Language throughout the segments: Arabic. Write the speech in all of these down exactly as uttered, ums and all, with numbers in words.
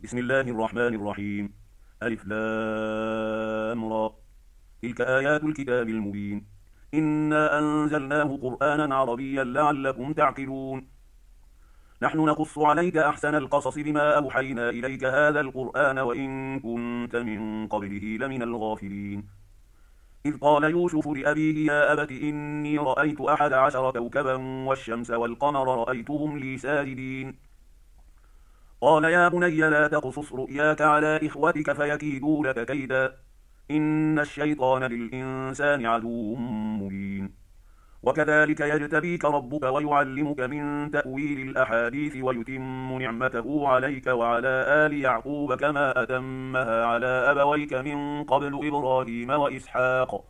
بسم الله الرحمن الرحيم. ألف لام را. تلك آيات الكتاب المبين. إنا أنزلناه قرآنا عربيا لعلكم تعقلون. نحن نقص عليك أحسن القصص بما أوحينا إليك هذا القرآن وإن كنت من قبله لمن الغافلين. إذ قال يوسف لأبيه يا أبت إني رأيت أحد عشر كوكبا والشمس والقمر رأيتهم لي ساجدين. قال يا بني لا تقصص رؤياك على إخوتك فيكيدوا لك كيدا إن الشيطان للإنسان عدو مبين. وكذلك يجتبيك ربك ويعلمك من تأويل الأحاديث ويتم نعمته عليك وعلى آل يعقوب كما أتمها على أبويك من قبل إبراهيم وإسحاق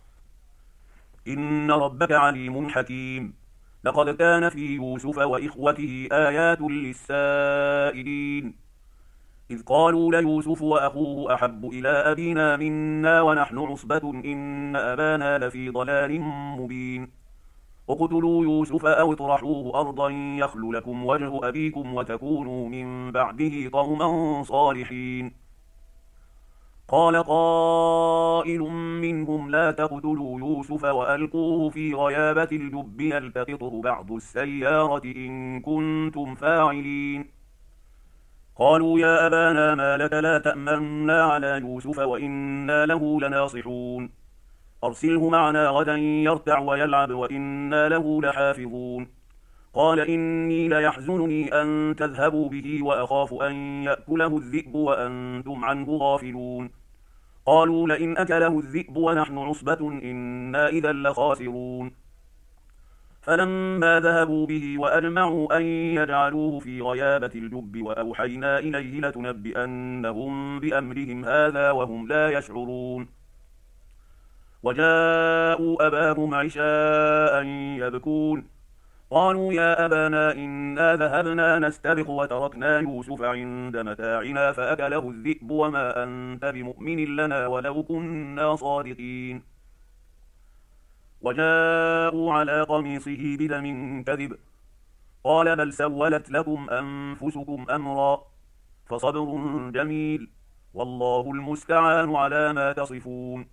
إن ربك عليم حكيم. لقد كان في يوسف وإخوته آيات للسائلين إذ قالوا ليوسف وأخوه أحب إلى أبينا منا ونحن عصبة إن أبانا لفي ضلال مبين. اقتلوا يوسف أو اطرحوه أرضا يخل لكم وجه أبيكم وتكونوا من بعده قوما صالحين. قال قائل منهم لا تقتلوا يوسف وألقوه في غيابة الجب يلتقطه بعض السيارة إن كنتم فاعلين. قالوا يا أبانا ما لك لا تأمنا على يوسف وإنا له لناصحون أرسله معنا غدا يرتع ويلعب وإنا له لحافظون. قال إني ليحزنني أن تذهبوا به وأخاف أن يأكله الذئب وأنتم عنه غافلون. قالوا لئن أكله الذئب ونحن عصبة إنا إذا لخاسرون. فلما ذهبوا به وأجمعوا أن يجعلوه في غيابة الجب وأوحينا إليه لتنبئنهم بأمرهم هذا وهم لا يشعرون. وجاءوا أباهم عشاء يبكون. قالوا يا أبانا إنا ذهبنا نستبق وتركنا يوسف عند متاعنا فأكله الذئب وما أنت بمؤمن لنا ولو كنا صادقين. وجاءوا على قميصه بدم كذب. قال بل سولت لكم أنفسكم أمرا فصبر جميل والله المستعان على ما تصفون.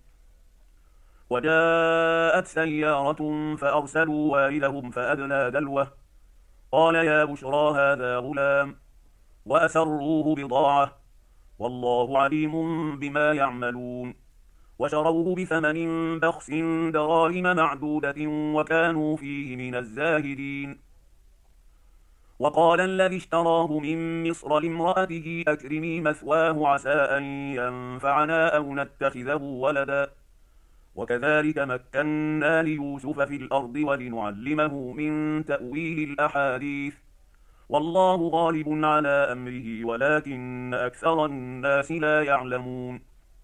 وجاءت سيارة فأرسلوا والدهم فأدلى دلوه. قال يا بشرى هذا غلام وأسروه بضاعة والله عليم بما يعملون. وشروه بثمن بخس دراهم معدودة وكانوا فيه من الزاهدين. وقال الذي اشتراه من مصر لامرأته أكرمي مثواه عسى أن ينفعنا أو نتخذه ولدا وكذلك مكنا ليوسف في الأرض ولنعلمه من تأويل الأحاديث والله غالب على أمره ولكن أكثر الناس لا يعلمون.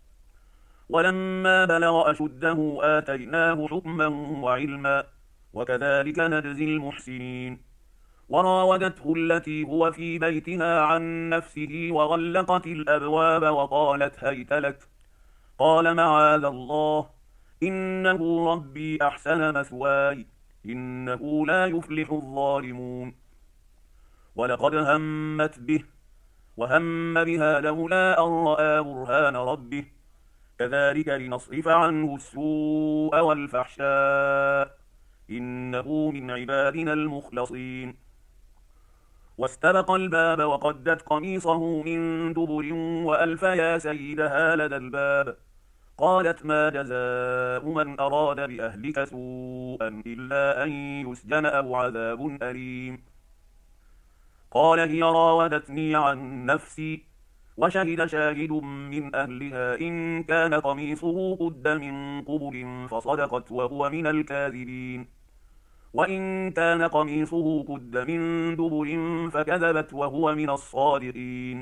ولما بلغ أشده آتيناه حكما وعلما وكذلك نجزي المحسنين. وراودته التي هو في بيتها عن نفسه وغلقت الأبواب وقالت هيت لك. قال معاذ الله إنه ربي أحسن مثواي إنه لا يفلح الظالمون. ولقد همت به وهم بها لولا أن رأى برهان ربه كذلك لنصرف عنه السوء والفحشاء إنه من عبادنا المخلصين. واستبق الباب وقدت قميصه من دبر وألف يا سيدها لدى الباب. قالت ما جزاء من أراد بأهلك سوءا إلا أن يسجن أو عذاب أليم. قال هي راودتني عن نفسي وشهد شاهد من أهلها إن كان قميصه قد من قبل فصدقت وهو من الكاذبين وإن كان قميصه قد من دبر فكذبت وهو من الصادقين.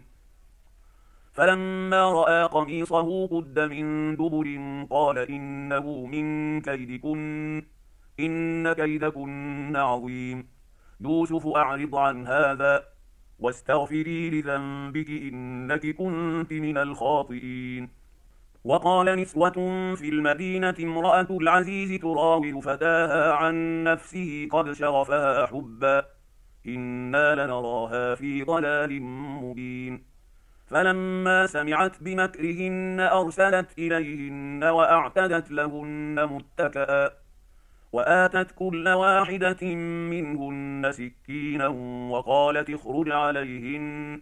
فلما رأى قميصه قد من دبر قال إنه من كيدكن إن كيدكن عظيم. يوسف أعرض عن هذا واستغفري لذنبك إنك كنت من الخاطئين. وقال نسوة في المدينة امرأة العزيز تراود فتاها عن نفسه قد شغفها حبا إنا لنراها في ضلال مبين. فلما سمعت بمكرهن أرسلت إليهن وأعتدت لهن متكئا وآتت كل واحدة منهن سكينا وقالت اخرج عليهن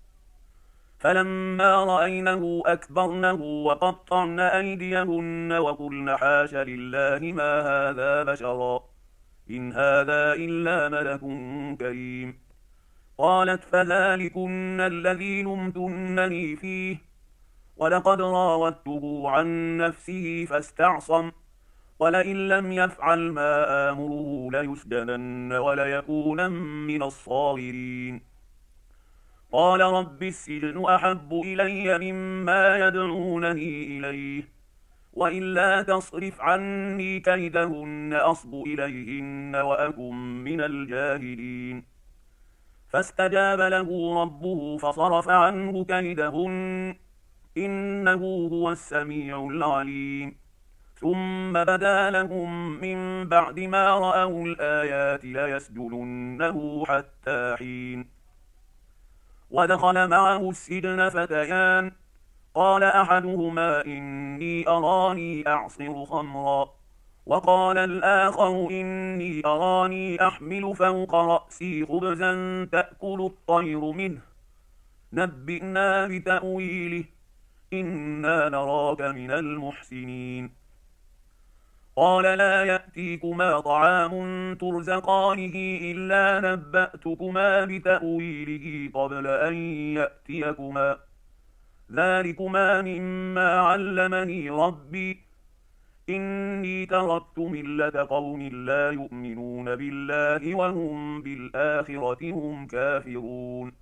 فلما رأينه أكبرنه وقطعن أيديهن وقلن حاش لله ما هذا بشرا إن هذا إلا ملك كريم. قالت فذلكن الذي لمتنني فيه ولقد راودته عن نفسه فاستعصم ولئن لم يفعل ما آمره ليسجنن وليكونن من الصاغرين. قال رب السجن أحب إلي مما يدعونني إليه وإلا تصرف عني كيدهن أصب إليهن وأكن من الجاهلين. فاستجاب له ربه فصرف عنه كيدهن إنه هو السميع العليم. ثم بدا لهم من بعد ما رأوا الآيات ليسجننه حتى حين. ودخل معه السجن فتيان قال أحدهما إني أراني أعصر خمرا وقال الآخر إني أراني أحمل فوق رأسي خبزا تأكل الطير منه نبئنا بتأويله إنا نراك من المحسنين. قال لا يأتيكما طعام ترزقانه إلا نبأتكما بتأويله قبل أن يأتيكما ذلكما مما علمني ربي إني تركت ملة قوم لا يؤمنون بالله وهم بالآخرة هم كافرون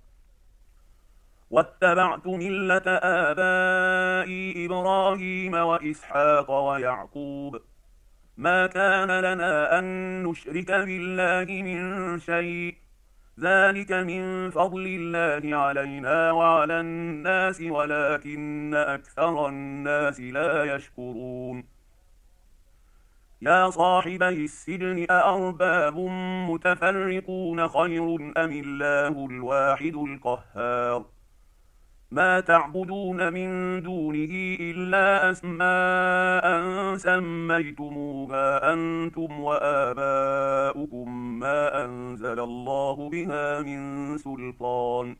واتبعت ملة آبائي إبراهيم وإسحاق ويعقوب ما كان لنا أن نشرك بالله من شيء ذلك من فضل الله علينا وعلى الناس ولكن أكثر الناس لا يشكرون. يا صاحبي السجن أأرباب متفرقون خير أم الله الواحد القهار ما تعبدون من دونه إلا أسماء سميتموها أنتم وآباؤكم ما أنزل الله بها من سلطان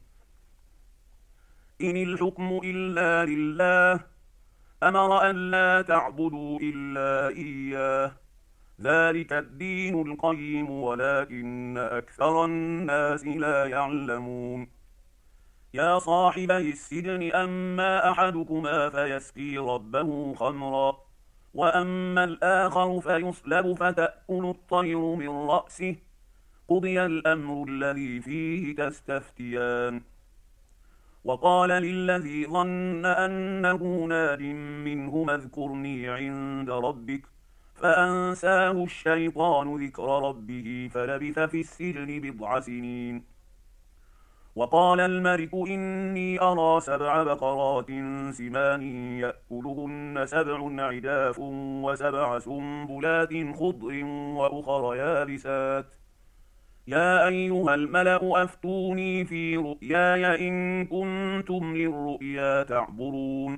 إن الحكم إلا لله أمر أن لا تعبدوا إلا إياه ذلك الدين القيم ولكن أكثر الناس لا يعلمون. يا صاحبي السجن أما أحدكما فيسقي ربه خمرا وأما الآخر فيصلب فتأكل الطير من رأسه قضي الأمر الذي فيه تستفتيان. وقال للذي ظن أنه ناج منهما اذكرني عند ربك فأنساه الشيطان ذكر ربه فلبث في السجن بضع سنين. وقال الملك إني أرى سبع بقرات سمان يأكلهن سبع عجاف وسبع سنبلات خضر وأخر يابسات يا أيها الملأ أفتوني في رؤياي إن كنتم للرؤيا تعبرون.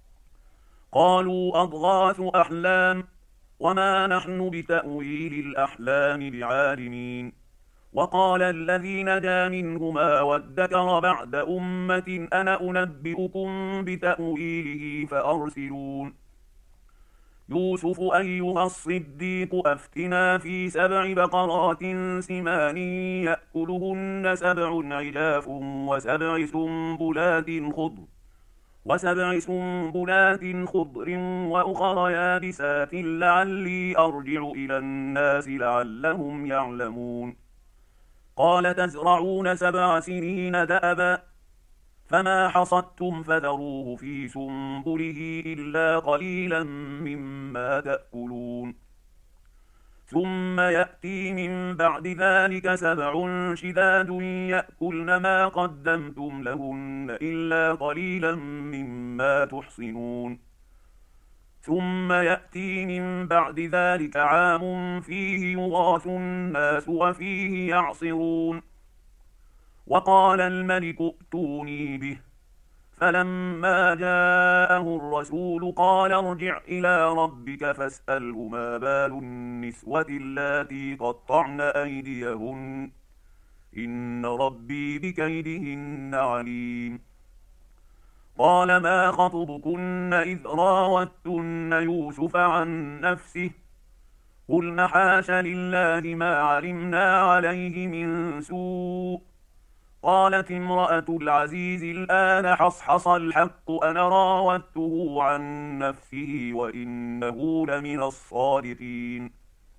قالوا أضغاث أحلام وما نحن بتأويل الأحلام بعالمين. وقال الذي نجا منهما وادكر بعد أمة أنا أنبئكم بتأويله فأرسلون. يوسف أيها الصديق أفتنا في سبع بقرات سمان يأكلهن سبع عجاف وسبع سنبلات خضر وسبع سنبلات خضر وأخر يابسات لعلي أرجع إلى الناس لعلهم يعلمون. قال تزرعون سبع سنين دأبا فما حصدتم فذروه في سنبله إلا قليلا مما تأكلون. ثم يأتي من بعد ذلك سبع شداد يأكلن ما قدمتم لهن إلا قليلا مما تحصنون. ثم يأتي من بعد ذلك عام فيه يغاث الناس وفيه يعصرون. وقال الملك ائتوني به فلما جاءه الرسول قال ارجع إلى ربك فاسأله ما بال النسوة اللاتي قطعن أيديهن إن ربي بكيدهن عليم. قال ما خطبكن إذ راوتن يوسف عن نفسه قلن حاش لله ما علمنا عليه من سوء. قالت امرأة العزيز الآن حصحص الحق أنا راودته عن نفسه وإنه لمن الصادقين.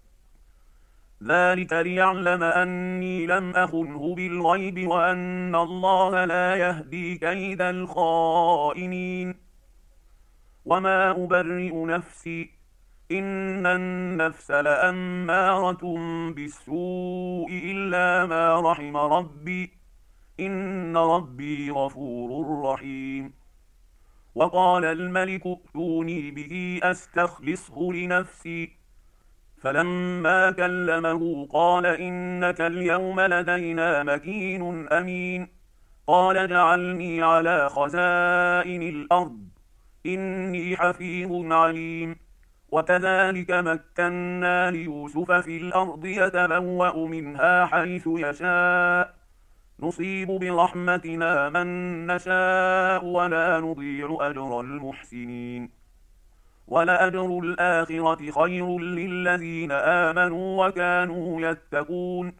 ذلك ليعلم أني لم أخنه بالغيب وأن الله لا يهدي كيد الخائنين. وما أبرئ نفسي إن النفس لأمارة بالسوء إلا ما رحم ربي إن ربي غفور رحيم. وقال الملك ائتوني به أستخلصه لنفسي فلما كلمه قال إنك اليوم لدينا مكين أمين. قال اجعلني على خزائن الأرض إني حفيظ عليم. وكذلك مكنا ليوسف في الأرض يتبوأ منها حيث يشاء نصيب برحمتنا من نشاء ولا نضيع أجر المحسنين. ولأجر الآخرة خير للذين آمنوا وكانوا يتقون.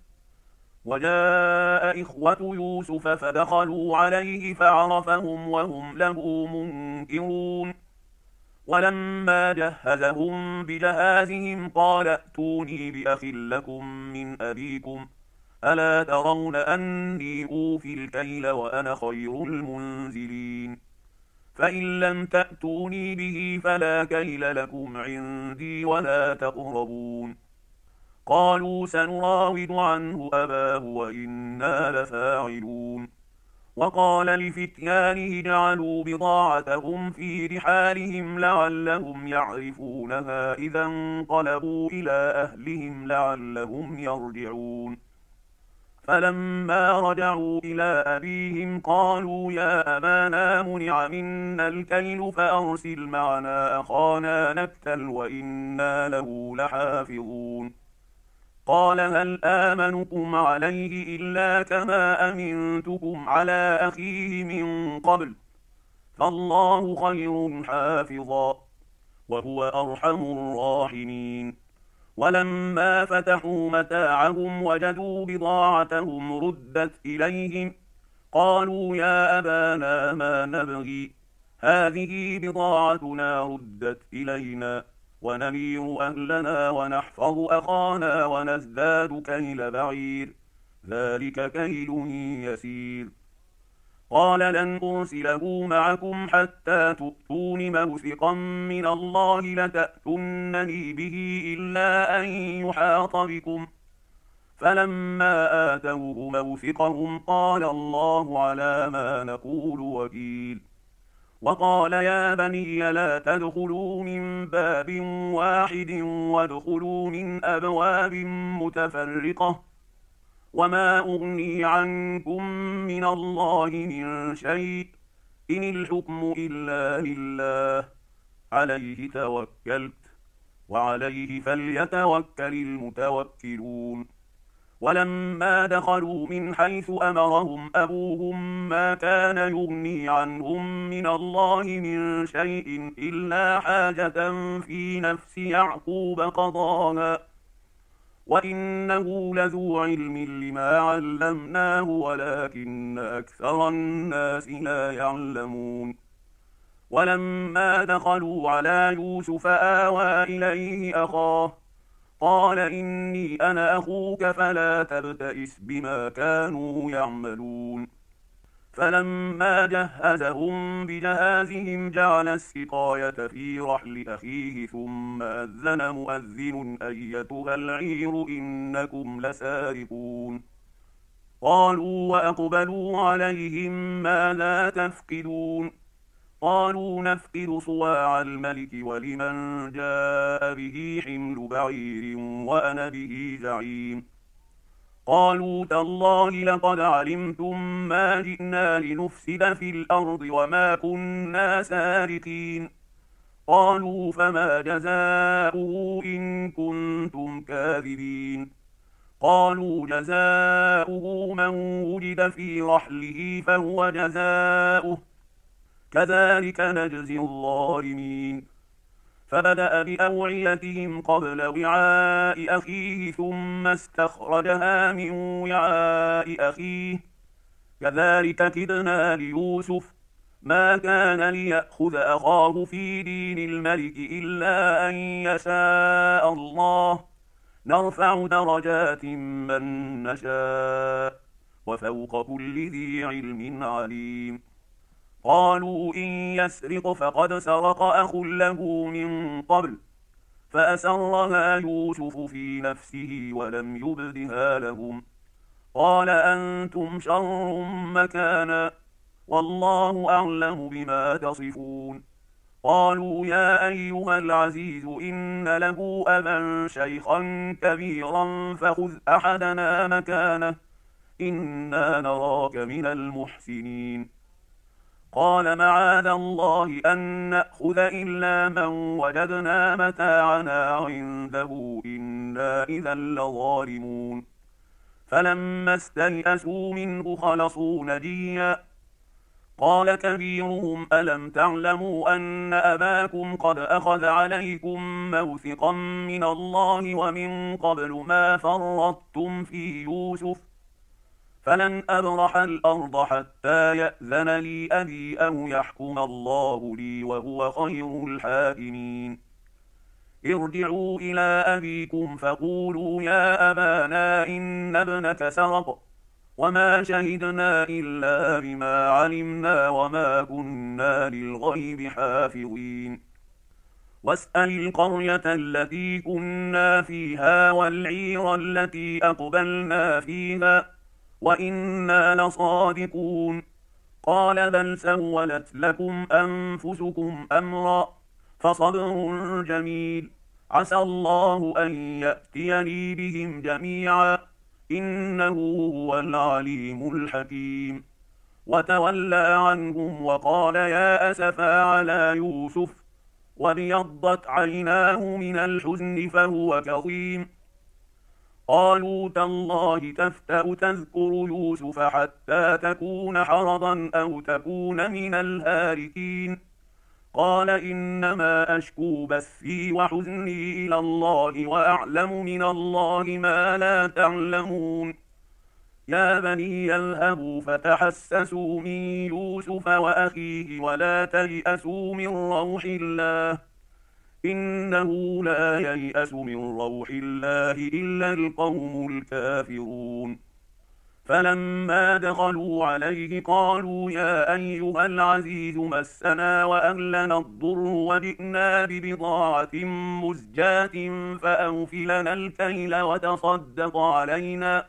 وجاء إخوة يوسف فدخلوا عليه فعرفهم وهم له منكرون. ولما جهزهم بجهازهم قال ائتوني بأخ لكم من أبيكم ألا ترون أني أوفي الكيل وأنا خير المنزلين. فإن لم تأتوني به فلا كيل لكم عندي ولا تقربون. قالوا سنراود عنه أباه وإنا لفاعلون. وقال لفتيانه اجعلوا بضاعتهم في رحالهم لعلهم يعرفونها إذا انقلبوا إلى أهلهم لعلهم يرجعون. فلما رجعوا إلى أبيهم قالوا يا أبانا منع منا الكيل فأرسل معنا أخانا نكتل وإنا له لحافظون. قال هل آمنكم عليه إلا كما أمنتكم على أخيه من قبل فالله خير حافظا وهو أرحم الراحمين. ولما فتحوا متاعهم وجدوا بضاعتهم ردت إليهم قالوا يا أبانا ما نبغي هذه بضاعتنا ردت إلينا ونمير أهلنا ونحفظ أخانا ونزداد كيل بعير ذلك كيل يسير. قال لن أرسله معكم حتى تؤتون موثقا من الله لتأتونني به إلا أن يحاط بكم. فلما آتوه موثقهم قال الله على ما نقول وكيل. وقال يا بني لا تدخلوا من باب واحد وادخلوا من أبواب متفرقة وما أغني عنكم من الله من شيء إن الحكم إلا لله عليه توكلت وعليه فليتوكل المتوكلون. ولما دخلوا من حيث أمرهم أبوهم ما كان يغني عنهم من الله من شيء إلا حاجة في نفس يعقوب قضاها وإنه لذو علم لما علمناه ولكن أكثر الناس لا يعلمون. ولما دخلوا على يوسف آوى إليه أخاه قال إني أنا أخوك فلا تبتئس بما كانوا يعملون. فلما جهزهم بجهازهم جعل السقاية في رحل أخيه ثم أذن مؤذن أيتها العير إنكم لسارقون. قالوا وأقبلوا عليهم ماذا تفقدون قالوا نفقد صواع الملك ولمن جاء به حمل بعير وأنا به زعيم. قالوا تالله لقد علمتم ما جئنا لنفسد في الأرض وما كنا سارقين. قالوا فما جزاؤه إن كنتم كاذبين. قالوا جزاؤه من وجد في رحله فهو جزاؤه كذلك نجزي الظالمين. فبدأ بأوعيتهم قبل وعاء أخيه ثم استخرجها من وعاء أخيه كذلك كدنا ليوسف ما كان ليأخذ أخاه في دين الملك إلا أن يشاء الله نرفع درجات من نشاء وفوق كل ذي علم عليم. قالوا إن يسرق فقد سرق أخ له من قبل فأسرها يوسف في نفسه ولم يبدها لهم. قال أنتم شر مكانا والله أعلم بما تصفون. قالوا يا أيها العزيز إن له أبا شيخا كبيرا فخذ أحدنا مكانه إنا نراك من المحسنين. قال معاذ الله أن نأخذ إلا من وجدنا متاعنا عنده إنا إذا لظالمون. فلما استيئسوا منه خلصوا نجيا. قال كبيرهم ألم تعلموا أن أباكم قد أخذ عليكم موثقا من الله ومن قبل ما فرطتم في يوسف فلن أبرح الأرض حتى يأذن لي أبي أو يحكم الله لي وهو خير الحاكمين. ارجعوا إلى أبيكم فقولوا يا أبانا إن ابنك سرق وما شهدنا إلا بما علمنا وما كنا للغيب حافظين. واسأل القرية التي كنا فيها والعير التي أقبلنا فيها وإنا لصادقون. قال بل سولت لكم أنفسكم أمرا فصبر جميل عسى الله أن يأتيني بهم جميعا إنه هو العليم الحكيم. وتولى عنهم وقال يا أسفا على يوسف وابيضت عيناه من الحزن فهو كظيم. قالوا تالله تفتأ تذكر يوسف حتى تكون حرضا أو تكون من الهالكين. قال إنما أشكو بثي وحزني إلى الله وأعلم من الله ما لا تعلمون. يا بني اذهبوا فتحسسوا من يوسف وأخيه ولا تيأسوا من روح الله إنه لا ييأس من روح الله إلا القوم الكافرون. فلما دخلوا عليه قالوا يا أيها العزيز مسنا وأهلنا الضر وجئنا ببضاعة مزجاة فأوف لنا الكيل وتصدق علينا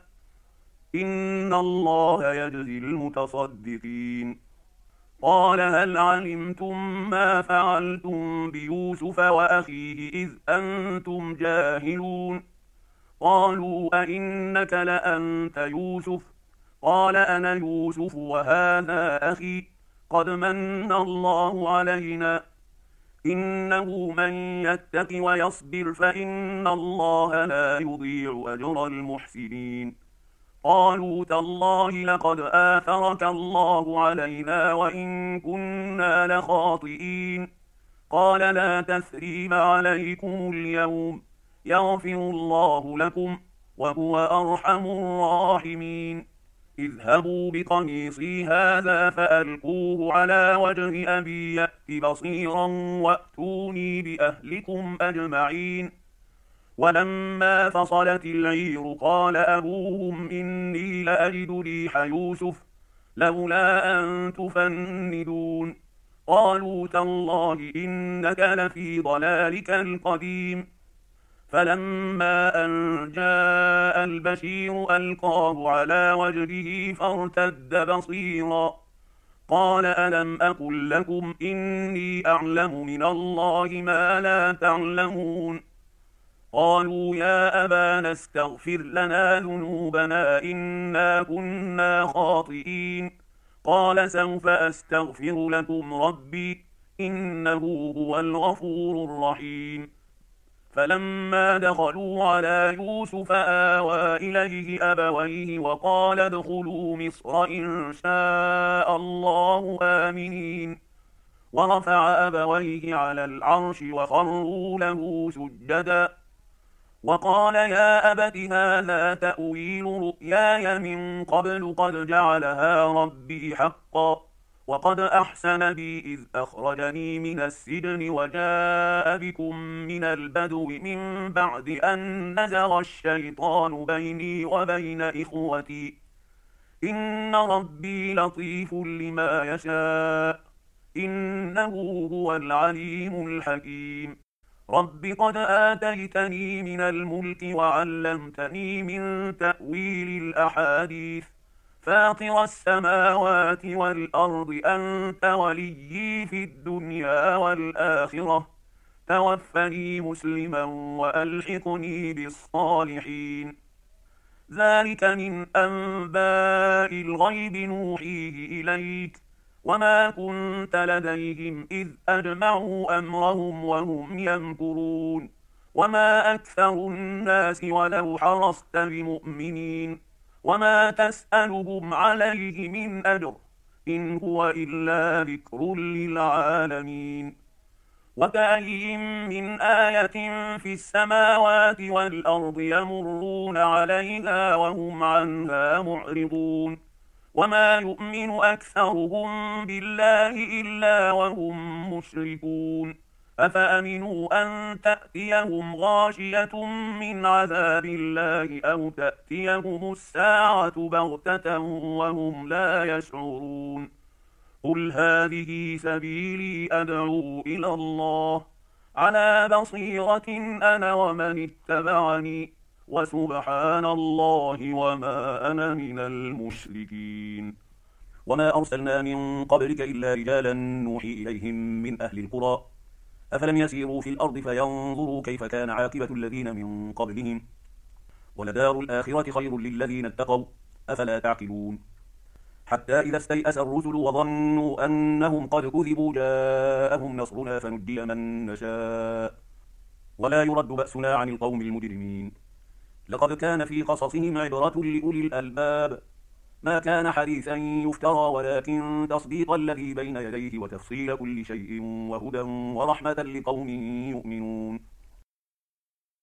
إن الله يجزي المتصدقين. قال هل علمتم ما فعلتم بيوسف وأخيه إذ أنتم جاهلون؟ قالوا أئنك لأنت يوسف؟ قال أنا يوسف وهذا أخي قد من الله علينا إنه من يتق ويصبر فإن الله لا يضيع أجر المحسنين. قالوا تالله لقد آثرك الله علينا وإن كنا لخاطئين. قال لا تثريب عليكم اليوم يغفر الله لكم وهو أرحم الراحمين. اذهبوا بقميصي هذا فألقوه على وجه أبي يأت بصيرا وأتوني بأهلكم أجمعين. ولما فصلت العير قال أبوهم إني لأجد ريح يوسف لولا أن تفندون. قالوا تالله إنك لفي ضلالك القديم. فلما أن جاء البشير ألقاه على وجهه فارتد بصيرا قال ألم أقل لكم إني أعلم من الله ما لا تعلمون. قالوا يا أبانا استغفر لنا ذنوبنا إنا كنا خاطئين. قال سوف أستغفر لكم ربي إنه هو الغفور الرحيم. فلما دخلوا على يوسف آوى إليه أبويه وقال ادخلوا مصر إن شاء الله آمنين. ورفع أبويه على العرش وخروا له سجدا وقال يا أبت هذا تأويل رؤياي من قبل قد جعلها ربي حقا وقد أحسن بي إذ أخرجني من السجن وجاء بكم من البدو من بعد أن نزغ الشيطان بيني وبين إخوتي إن ربي لطيف لما يشاء إنه هو العليم الحكيم. رب قد آتيتني من الملك وعلمتني من تأويل الأحاديث فاطر السماوات والأرض أنت وليي في الدنيا والآخرة توفني مسلما وألحقني بالصالحين. ذلك من أنباء الغيب نوحيه إليك وما كنت لديهم إذ أجمعوا أمرهم وهم يمكرون وما أكثر الناس ولو حرصت بمؤمنين وما تسألهم عليه من أجر إن هو إلا ذكر للعالمين. وكأين من آية في السماوات والأرض يمرون عليها وهم عنها معرضون وما يؤمن أكثرهم بالله إلا وهم مشركون. أفأمنوا أن تأتيهم غاشية من عذاب الله أو تأتيهم الساعة بغتة وهم لا يشعرون. قل هذه سبيلي أدعو إلى الله على بصيرة أنا ومن اتبعني وسبحان الله وما أنا من المشركين. وما أرسلنا من قبلك إلا رجالا نوحي إليهم من أهل القرى أفلم يسيروا في الأرض فينظروا كيف كان عاقبة الذين من قبلهم ولدار الآخرة خير للذين اتقوا أفلا تعقلون. حتى إذا استيأس الرسل وظنوا أنهم قد كذبوا جاءهم نصرنا فنجي من نشاء ولا يرد بأسنا عن القوم المجرمين. لقد كان في قصصهم عبرة لأولي الألباب ما كان حديثا يفترى ولكن تصديق الذي بين يديه وتفصيل كل شيء وهدى ورحمة لقوم يؤمنون.